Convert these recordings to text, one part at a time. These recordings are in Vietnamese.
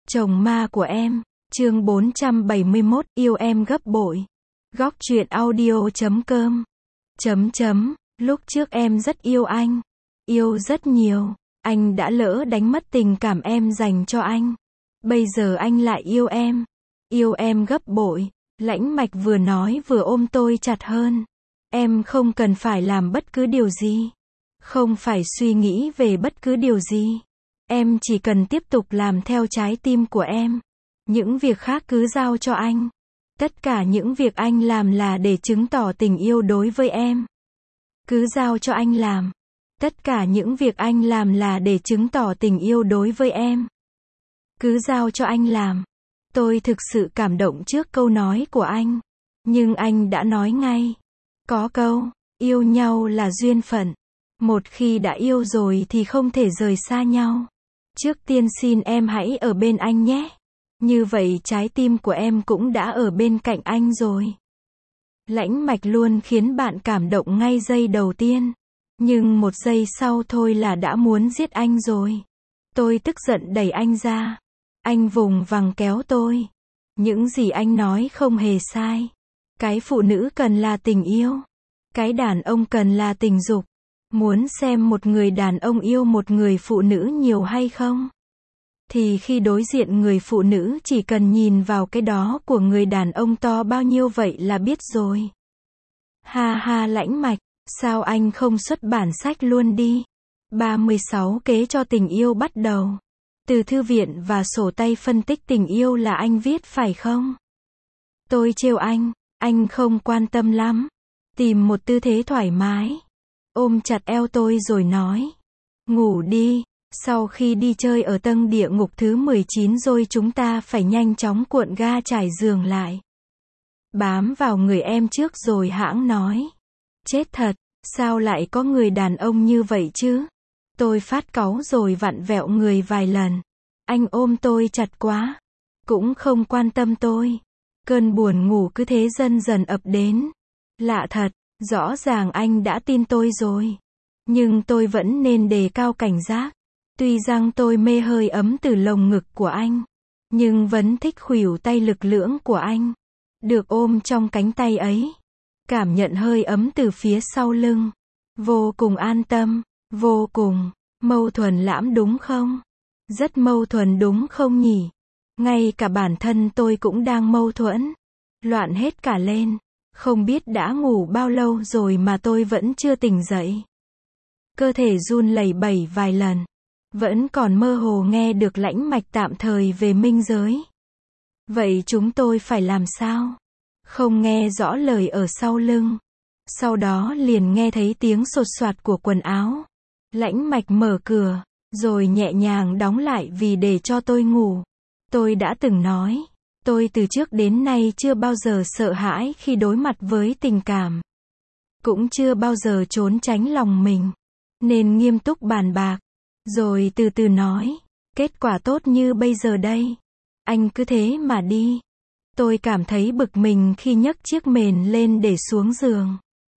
Chồng ma của em, chương 471, yêu em gấp bội. Góc truyện audio.com. Lúc trước em rất yêu anh. Yêu rất nhiều. Anh đã lỡ đánh mất tình cảm em dành cho anh. Bây giờ anh lại yêu em. Yêu em gấp bội. Lãnh Mạch vừa nói vừa ôm tôi chặt hơn. Em không cần phải làm bất cứ điều gì. Không phải suy nghĩ về bất cứ điều gì. Em chỉ cần tiếp tục làm theo trái tim của em. Những việc khác cứ giao cho anh. Tất cả những việc anh làm là để chứng tỏ tình yêu đối với em. Cứ giao cho anh làm. Tất cả những việc anh làm là để chứng tỏ tình yêu đối với em. Cứ giao cho anh làm. Tôi thực sự cảm động trước câu nói của anh. Nhưng anh đã nói ngay. Có câu, yêu nhau là duyên phận. Một khi đã yêu rồi thì không thể rời xa nhau. Trước tiên xin em hãy ở bên anh nhé. Như vậy trái tim của em cũng đã ở bên cạnh anh rồi. Lãnh Mạch luôn khiến bạn cảm động ngay giây đầu tiên. Nhưng một giây sau thôi là đã muốn giết anh rồi. Tôi tức giận đẩy anh ra. Anh vùng vằng kéo tôi. Những gì anh nói không hề sai. Cái phụ nữ cần là tình yêu. Cái đàn ông cần là tình dục. Muốn xem một người đàn ông yêu một người phụ nữ nhiều hay không? Thì khi đối diện người phụ nữ chỉ cần nhìn vào cái đó của người đàn ông to bao nhiêu vậy là biết rồi. Ha ha Lãnh Mạch, sao anh không xuất bản sách luôn đi? 36 kế cho tình yêu bắt đầu. Từ thư viện và sổ tay phân tích tình yêu là anh viết phải không? Tôi trêu anh không quan tâm lắm. Tìm một tư thế thoải mái. Ôm chặt eo tôi rồi nói. Ngủ đi, sau khi đi chơi ở tầng địa ngục thứ 19 rồi chúng ta phải nhanh chóng cuộn ga trải giường lại. Bám vào người em trước rồi hãng nói. Chết thật, sao lại có người đàn ông như vậy chứ? Tôi phát cáu rồi vặn vẹo người vài lần. Anh ôm tôi chặt quá. Cũng không quan tâm tôi. Cơn buồn ngủ cứ thế dần dần ập đến. Lạ thật. Rõ ràng anh đã tin tôi rồi. Nhưng tôi vẫn nên đề cao cảnh giác. Tuy rằng tôi mê hơi ấm từ lồng ngực của anh. Nhưng vẫn thích khuỷu tay lực lưỡng của anh. Được ôm trong cánh tay ấy. Cảm nhận hơi ấm từ phía sau lưng. Vô cùng an tâm. Vô cùng. Mâu thuẫn lãm đúng không? Rất mâu thuẫn đúng không nhỉ? Ngay cả bản thân tôi cũng đang mâu thuẫn. Loạn hết cả lên. Không biết đã ngủ bao lâu rồi mà tôi vẫn chưa tỉnh dậy. Cơ thể run lẩy bẩy vài lần. Vẫn còn mơ hồ nghe được Lãnh Mạch tạm thời về minh giới. Vậy chúng tôi phải làm sao? Không nghe rõ lời ở sau lưng. Sau đó liền nghe thấy tiếng sột soạt của quần áo. Lãnh Mạch mở cửa, rồi nhẹ nhàng đóng lại vì để cho tôi ngủ. Tôi đã từng nói. Tôi từ trước đến nay chưa bao giờ sợ hãi khi đối mặt với tình cảm. Cũng chưa bao giờ trốn tránh lòng mình. Nên nghiêm túc bàn bạc. Rồi từ từ nói. Kết quả tốt như bây giờ đây. Anh cứ thế mà đi. Tôi cảm thấy bực mình khi nhấc chiếc mền lên để xuống giường.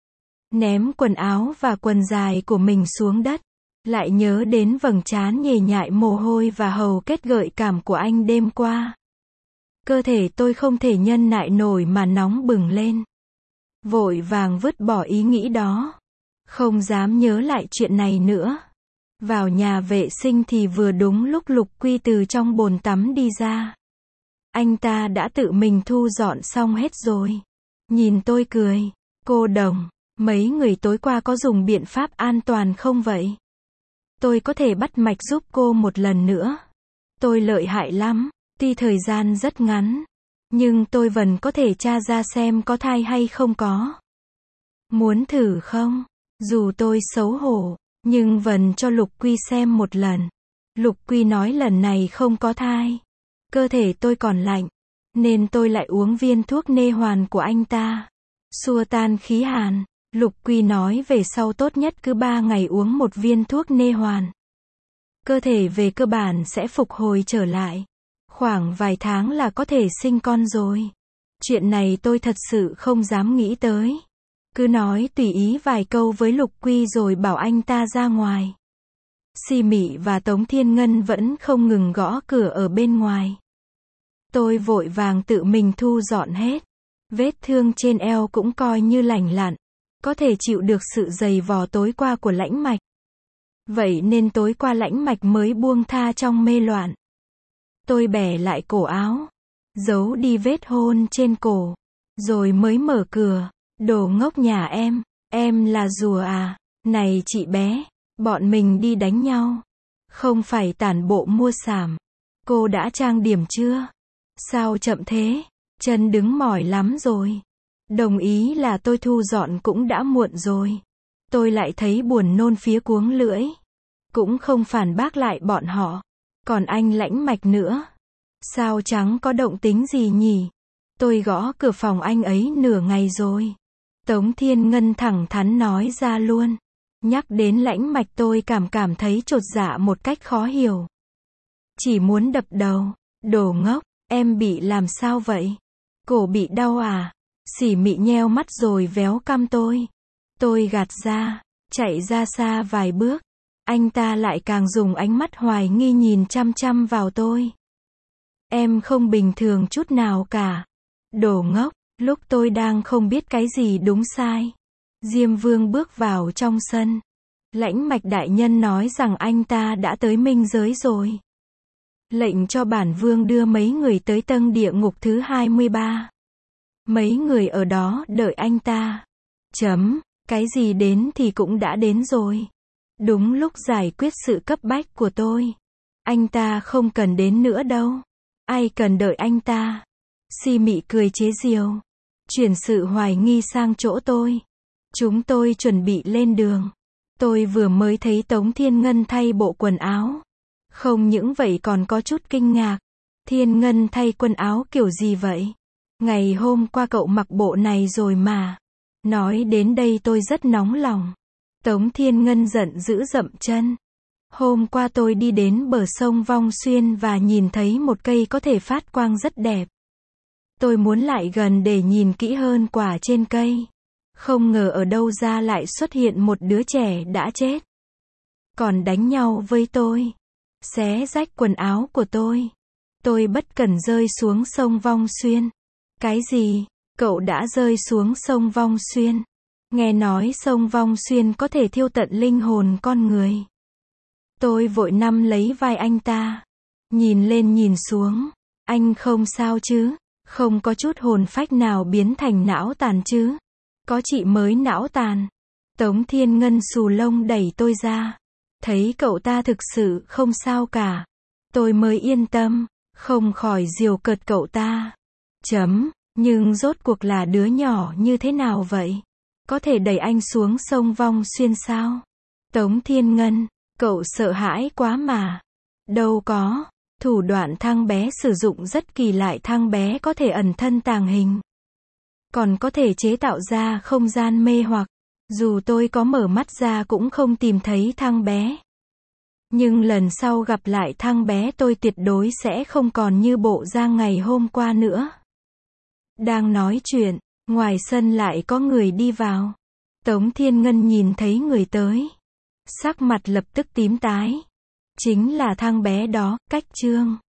Ném quần áo và quần dài của mình xuống đất. Lại nhớ đến vầng trán nhề nhại mồ hôi và hầu kết gợi cảm của anh đêm qua. Cơ thể tôi không thể nhân nại nổi mà nóng bừng lên. Vội vàng vứt bỏ ý nghĩ đó. Không dám nhớ lại chuyện này nữa. Vào nhà vệ sinh thì vừa đúng lúc Lục Quy từ trong bồn tắm đi ra. Anh ta đã tự mình thu dọn xong hết rồi. Nhìn tôi cười. Cô Đồng, mấy người tối qua có dùng biện pháp an toàn không vậy? Tôi có thể bắt mạch giúp cô một lần nữa. Tôi lợi hại lắm. Tuy thời gian rất ngắn, nhưng tôi vẫn có thể tra ra xem có thai hay không có. Muốn thử không? Dù tôi xấu hổ, nhưng vẫn cho Lục Quy xem một lần. Lục Quy nói lần này không có thai. Cơ thể tôi còn lạnh, nên tôi lại uống viên thuốc nê hoàn của anh ta. Xua tan khí hàn. Lục Quy nói về sau tốt nhất cứ 3 ngày uống một viên thuốc nê hoàn. Cơ thể về cơ bản sẽ phục hồi trở lại. Khoảng vài tháng là có thể sinh con rồi. Chuyện này tôi thật sự không dám nghĩ tới. Cứ nói tùy ý vài câu với Lục Quy rồi bảo anh ta ra ngoài. Si Mị và Tống Thiên Ngân vẫn không ngừng gõ cửa ở bên ngoài. Tôi vội vàng tự mình thu dọn hết. Vết thương trên eo cũng coi như lành lặn, có thể chịu được sự giày vò tối qua của Lãnh Mạch. Vậy nên tối qua Lãnh Mạch mới buông tha trong mê loạn. Tôi bẻ lại cổ áo, giấu đi vết hôn trên cổ, rồi mới mở cửa. Đồ ngốc nhà em là rùa à? Này chị bé, bọn mình đi đánh nhau, không phải tản bộ mua sảm. Cô đã trang điểm chưa? Sao chậm thế? Chân đứng mỏi lắm rồi. Đồng ý là tôi thu dọn cũng đã muộn rồi. Tôi lại thấy buồn nôn phía cuống lưỡi. Cũng không phản bác lại bọn họ. Còn anh Lãnh Mạch nữa. Sao chẳng có động tính gì nhỉ? Tôi gõ cửa phòng anh ấy nửa ngày rồi. Tống Thiên Ngân thẳng thắn nói ra luôn. Nhắc đến Lãnh Mạch tôi cảm thấy chột dạ một cách khó hiểu. Chỉ muốn đập đầu. Đồ ngốc, em bị làm sao vậy? Cổ bị đau à? Sỉ mị nheo mắt rồi véo cằm tôi. Tôi gạt ra, chạy ra xa vài bước. Anh ta lại càng dùng ánh mắt hoài nghi nhìn chăm chăm vào tôi. Em không bình thường chút nào cả. Đồ ngốc, lúc tôi đang không biết cái gì đúng sai. Diêm Vương bước vào trong sân. Lãnh Mạch đại nhân nói rằng anh ta đã tới minh giới rồi. Lệnh cho bản vương đưa mấy người tới tầng địa ngục thứ 23. Mấy người ở đó đợi anh ta. Cái gì đến thì cũng đã đến rồi. Đúng lúc giải quyết sự cấp bách của tôi. Anh ta không cần đến nữa đâu. Ai cần đợi anh ta? Si mị cười chế giễu. Chuyển sự hoài nghi sang chỗ tôi. Chúng tôi chuẩn bị lên đường. Tôi vừa mới thấy Tống Thiên Ngân thay bộ quần áo. Không những vậy còn có chút kinh ngạc. Thiên Ngân thay quần áo kiểu gì vậy? Ngày hôm qua cậu mặc bộ này rồi mà. Nói đến đây tôi rất nóng lòng. Tống Thiên Ngân giận dữ dậm chân. Hôm qua tôi đi đến bờ sông Vong Xuyên và nhìn thấy một cây có thể phát quang rất đẹp. Tôi muốn lại gần để nhìn kỹ hơn quả trên cây. Không ngờ ở đâu ra lại xuất hiện một đứa trẻ đã chết. Còn đánh nhau với tôi. Xé rách quần áo của tôi. Tôi bất cẩn rơi xuống sông Vong Xuyên. Cái gì? Cậu đã rơi xuống sông Vong Xuyên? Nghe nói sông Vong Xuyên có thể thiêu tận linh hồn con người. Tôi vội nắm lấy vai anh ta. Nhìn lên nhìn xuống. Anh không sao chứ? Không có chút hồn phách nào biến thành não tàn chứ? Có chị mới não tàn. Tống Thiên Ngân xù lông đẩy tôi ra. Thấy cậu ta thực sự không sao cả. Tôi mới yên tâm. Không khỏi giễu cợt cậu ta. Nhưng rốt cuộc là đứa nhỏ như thế nào vậy? Có thể đẩy anh xuống sông Vong Xuyên sao? Tống Thiên Ngân, cậu sợ hãi quá mà. Đâu có. Thủ đoạn thằng bé sử dụng rất kỳ lạ, thằng bé có thể ẩn thân tàng hình. Còn có thể chế tạo ra không gian mê hoặc. Dù tôi có mở mắt ra cũng không tìm thấy thằng bé. Nhưng lần sau gặp lại thằng bé tôi tuyệt đối sẽ không còn như bộ dạng ngày hôm qua nữa. Đang nói chuyện, ngoài sân lại có người đi vào. Tống Thiên Ngân nhìn thấy người tới. Sắc mặt lập tức tím tái. Chính là thằng bé đó, Cách Trương.